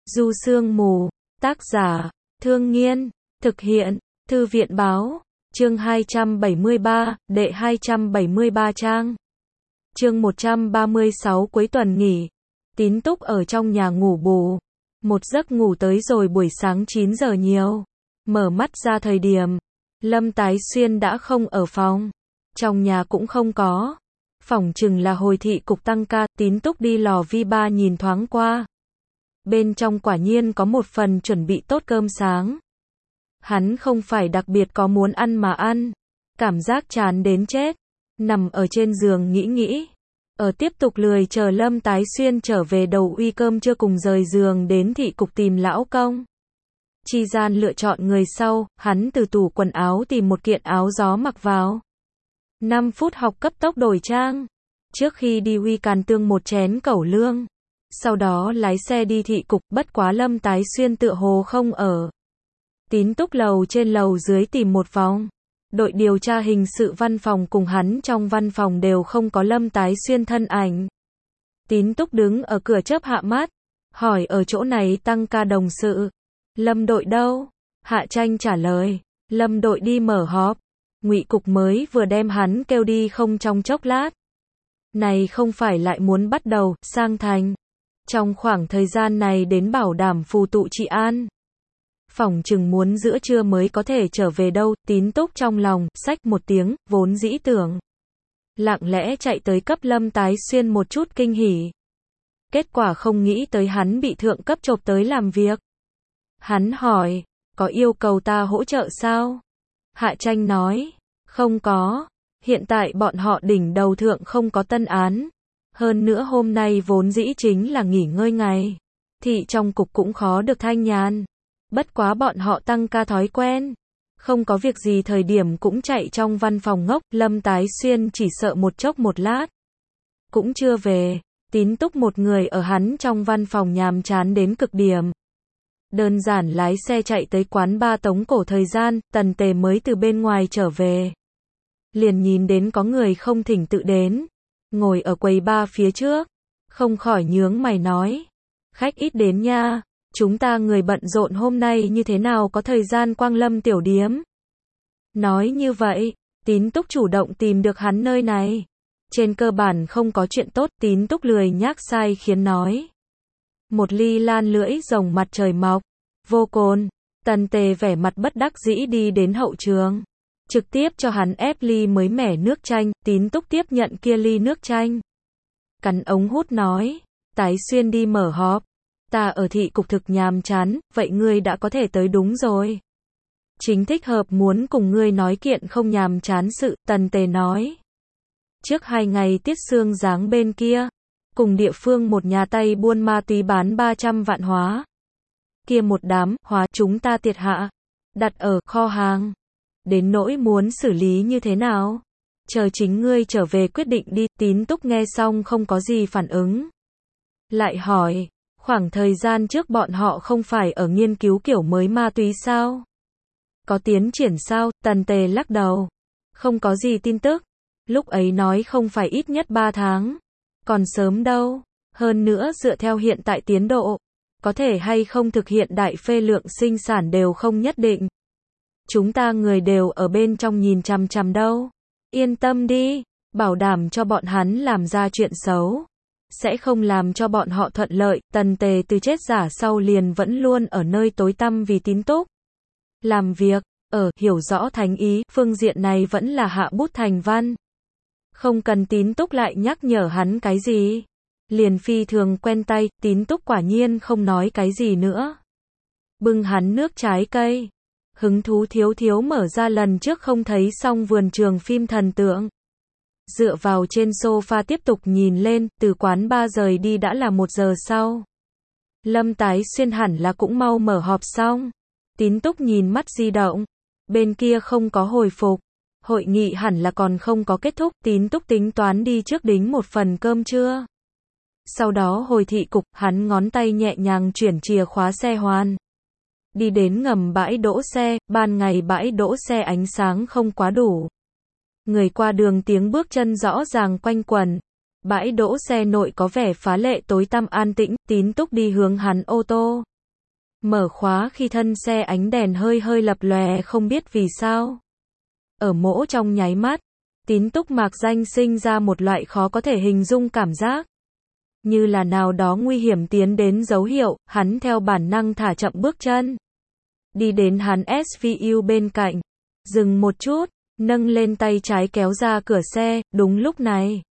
Du Sương Mù, tác giả, Thương Nghiên, thực hiện, Thư viện Báo, chương 273, đệ 273 trang. Chương 136 cuối tuần nghỉ. Tín Túc ở trong nhà ngủ bù. Một giấc ngủ tới rồi buổi sáng 9 giờ nhiều. Mở mắt ra thời điểm, Lâm Tái Xuyên đã không ở phòng. Trong nhà cũng không có. Phỏng chừng là hồi thị cục tăng ca. Tín Túc đi lò vi ba nhìn thoáng qua. Bên trong quả nhiên có một phần chuẩn bị tốt cơm sáng. Hắn không phải đặc biệt có muốn ăn mà ăn. Cảm giác chán đến chết. Nằm ở trên giường nghĩ. Ở tiếp tục lười chờ Lâm Tái Xuyên trở về đầu uy cơm trưa cùng rời giường đến thị cục tìm lão công. Chi gian lựa chọn người sau, hắn từ tủ quần áo tìm một kiện áo gió mặc vào. 5 phút học cấp tốc đổi trang. Trước khi đi uy càn tương một chén cẩu lương. Sau đó lái xe đi thị cục, bất quá Lâm Tái Xuyên tựa hồ không ở. Tín Túc lầu trên lầu dưới tìm một vòng. Đội điều tra hình sự văn phòng cùng hắn trong văn phòng đều không có Lâm Tái Xuyên thân ảnh. Tín Túc đứng ở cửa chớp hạ mắt, hỏi ở chỗ này tăng ca đồng sự. Lâm đội đâu? Hạ Tranh trả lời, Lâm đội đi mở họp. Ngụy cục mới vừa đem hắn kêu đi không trong chốc lát. Này không phải lại muốn bắt đầu, sang thành. Trong khoảng thời gian này đến bảo đảm phù tụ trị an. Phỏng chừng muốn giữa trưa mới có thể trở về đâu. Tín Túc trong lòng, xách một tiếng, vốn dĩ tưởng. Lặng lẽ chạy tới cấp Lâm Tái Xuyên một chút kinh hỉ. Kết quả không nghĩ tới hắn bị thượng cấp chộp tới làm việc. Hắn hỏi, có yêu cầu ta hỗ trợ sao? Hạ Tranh nói, không có. Hiện tại bọn họ đỉnh đầu thượng không có tân án. Hơn nữa hôm nay vốn dĩ chính là nghỉ ngơi ngày. Thị trong cục cũng khó được thanh nhàn. Bất quá bọn họ tăng ca thói quen. Không có việc gì thời điểm cũng chạy trong văn phòng ngốc. Lâm Tái Xuyên chỉ sợ một chốc một lát. Cũng chưa về. Tín Túc một người ở hắn trong văn phòng nhàm chán đến cực điểm. Đơn giản lái xe chạy tới quán ba tống cổ thời gian. Tần Tề mới từ bên ngoài trở về. Liền nhìn đến có người không thỉnh tự đến. Ngồi ở quầy ba phía trước. Không khỏi nhướng mày nói. Khách ít đến nha. Chúng ta người bận rộn hôm nay như thế nào có thời gian quang lâm tiểu điếm. Nói như vậy, Tín Túc chủ động tìm được hắn nơi này. Trên cơ bản không có chuyện tốt. Tín Túc lười nhác sai khiến nói. Một ly lan lưỡi rồng mặt trời mọc. Vô cồn. Tần Tề vẻ mặt bất đắc dĩ đi đến hậu trường. Trực tiếp cho hắn ép ly mới mẻ nước chanh. Tín Túc tiếp nhận kia ly nước chanh. Cắn ống hút nói. Tái Xuyên đi mở họp. Ta ở thị cục thực nhàm chán, vậy ngươi đã có thể tới đúng rồi. Chính thích hợp muốn cùng ngươi nói kiện không nhàm chán sự, Tần Tề nói. Trước 2 ngày Tiết Sương Giáng bên kia, cùng địa phương một nhà tay buôn ma túy bán 300 vạn hóa. Kia một đám hóa chúng ta tiệt hạ, đặt ở kho hàng. Đến nỗi muốn xử lý như thế nào? Chờ chính ngươi trở về quyết định đi. Tín Túc nghe xong không có gì phản ứng. Lại hỏi. Khoảng thời gian trước bọn họ không phải ở nghiên cứu kiểu mới ma túy sao? Có tiến triển sao? Tần Tề lắc đầu. Không có gì tin tức. Lúc ấy nói không phải ít nhất 3 tháng. Còn sớm đâu. Hơn nữa dựa theo hiện tại tiến độ. Có thể hay không thực hiện đại phê lượng sinh sản đều không nhất định. Chúng ta người đều ở bên trong nhìn chằm chằm đâu. Yên tâm đi. Bảo đảm cho bọn hắn làm ra chuyện xấu. Sẽ không làm cho bọn họ thuận lợi. Tần Tề từ chết giả sau liền vẫn luôn ở nơi tối tăm vì Tín Túc. Làm việc, hiểu rõ thánh ý, phương diện này vẫn là hạ bút thành văn. Không cần Tín Túc lại nhắc nhở hắn cái gì. Liền phi thường quen tay, Tín Túc quả nhiên không nói cái gì nữa. Bưng hắn nước trái cây. Hứng thú thiếu mở ra lần trước không thấy xong vườn trường phim thần tượng. Dựa vào trên sofa tiếp tục nhìn lên, từ quán ba rời đi đã là 1 giờ sau. Lâm Tái Xuyên hẳn là cũng mau mở họp xong. Tín Túc nhìn mắt di động. Bên kia không có hồi phục. Hội nghị hẳn là còn không có kết thúc. Tín Túc tính toán đi trước đính một phần cơm trưa. Sau đó hồi thị cục, hắn ngón tay nhẹ nhàng chuyển chìa khóa xe hoàn. Đi đến ngầm bãi đỗ xe, ban ngày bãi đỗ xe ánh sáng không quá đủ. Người qua đường tiếng bước chân rõ ràng quanh quẩn. Bãi đỗ xe nội có vẻ phá lệ tối tăm an tĩnh. Tín Túc đi hướng hắn ô tô. Mở khóa khi thân xe ánh đèn hơi hơi lập lòe không biết vì sao. Ở mỗ trong nháy mắt, Tín Túc mạc danh sinh ra một loại khó có thể hình dung cảm giác. Như là nào đó nguy hiểm tiến đến dấu hiệu, hắn theo bản năng thả chậm bước chân. Đi đến hắn SVU bên cạnh. Dừng một chút, nâng lên tay trái kéo ra cửa xe, đúng lúc này.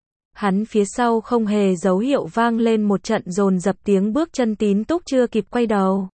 Hắn phía sau không hề dấu hiệu vang lên một trận dồn dập tiếng bước chân. Tín Túc chưa kịp quay đầu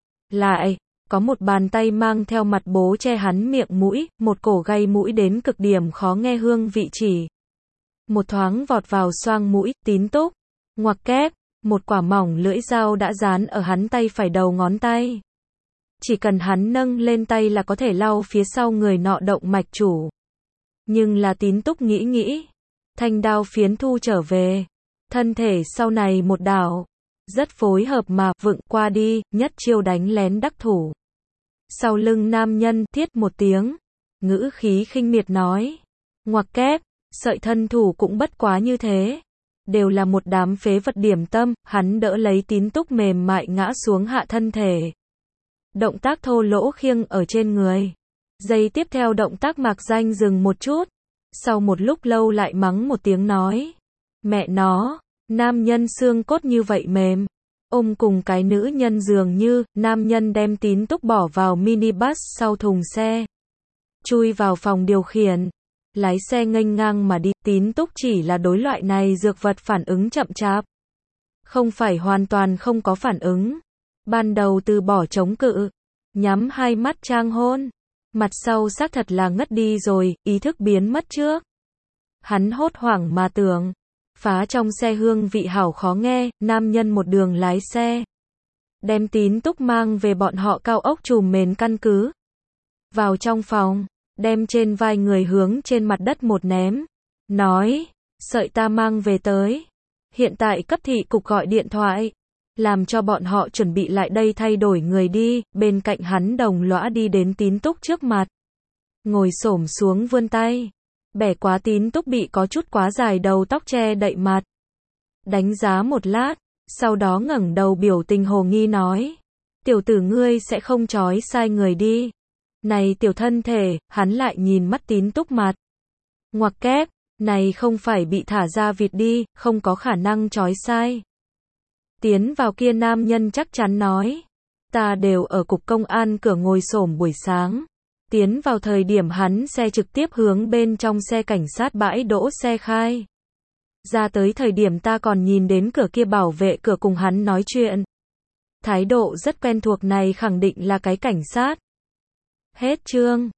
lại, có một bàn tay mang theo mặt bố che hắn miệng mũi, một cổ gây mũi đến cực điểm khó nghe hương vị chỉ. Một thoáng vọt vào xoang mũi. Tín Túc ngoặc kép, một quả mỏng lưỡi dao đã dán ở hắn tay phải đầu ngón tay. Chỉ cần hắn nâng lên tay là có thể lau phía sau người nọ động mạch chủ. Nhưng là Tín Túc nghĩ, thanh đao phiến thu trở về, thân thể sau này một đảo, rất phối hợp mà vựng qua đi, nhất chiêu đánh lén đắc thủ. Sau lưng nam nhân thiết một tiếng, ngữ khí khinh miệt nói, ngoặc kép, sợi thân thủ cũng bất quá như thế, đều là một đám phế vật điểm tâm. Hắn đỡ lấy Tín Túc mềm mại ngã xuống hạ thân thể. Động tác thô lỗ khiêng ở trên người. Giây tiếp theo động tác mạc danh dừng một chút. Sau một lúc lâu lại mắng một tiếng nói, mẹ nó, nam nhân xương cốt như vậy mềm. Ôm cùng cái nữ nhân dường như, nam nhân đem Tín Túc bỏ vào minibus sau thùng xe. Chui vào phòng điều khiển. Lái xe nghênh ngang mà đi. Tín Túc chỉ là đối loại này dược vật phản ứng chậm chạp. Không phải hoàn toàn không có phản ứng. Ban đầu từ bỏ chống cự. Nhắm hai mắt trang hôn. Mặt sau xác thật là ngất đi rồi, ý thức biến mất trước. Hắn hốt hoảng mà tưởng. Phá trong xe hương vị hảo khó nghe, nam nhân một đường lái xe. Đem Tín Túc mang về bọn họ cao ốc trùm mền căn cứ. Vào trong phòng, đem trên vai người hướng trên mặt đất một ném. Nói, sợi ta mang về tới. Hiện tại cấp thị cục gọi điện thoại. Làm cho bọn họ chuẩn bị lại đây thay đổi người đi. Bên cạnh hắn đồng lõa đi đến Tín Túc trước mặt. Ngồi xổm xuống vươn tay. Bẻ quá Tín Túc bị có chút quá dài đầu tóc che đậy mặt. Đánh giá một lát, sau đó ngẩng đầu biểu tình hồ nghi nói. Tiểu tử ngươi sẽ không trói sai người đi. Này tiểu thân thể, hắn lại nhìn mắt Tín Túc mặt. Ngoặc kép, này không phải bị thả ra vịt đi, không có khả năng trói sai. Tiến vào kia nam nhân chắc chắn nói. Ta đều ở cục công an cửa ngồi xổm buổi sáng. Tiến vào thời điểm hắn xe trực tiếp hướng bên trong xe cảnh sát bãi đỗ xe khai. Ra tới thời điểm ta còn nhìn đến cửa kia bảo vệ cửa cùng hắn nói chuyện. Thái độ rất quen thuộc này khẳng định là cái cảnh sát. Hết chương.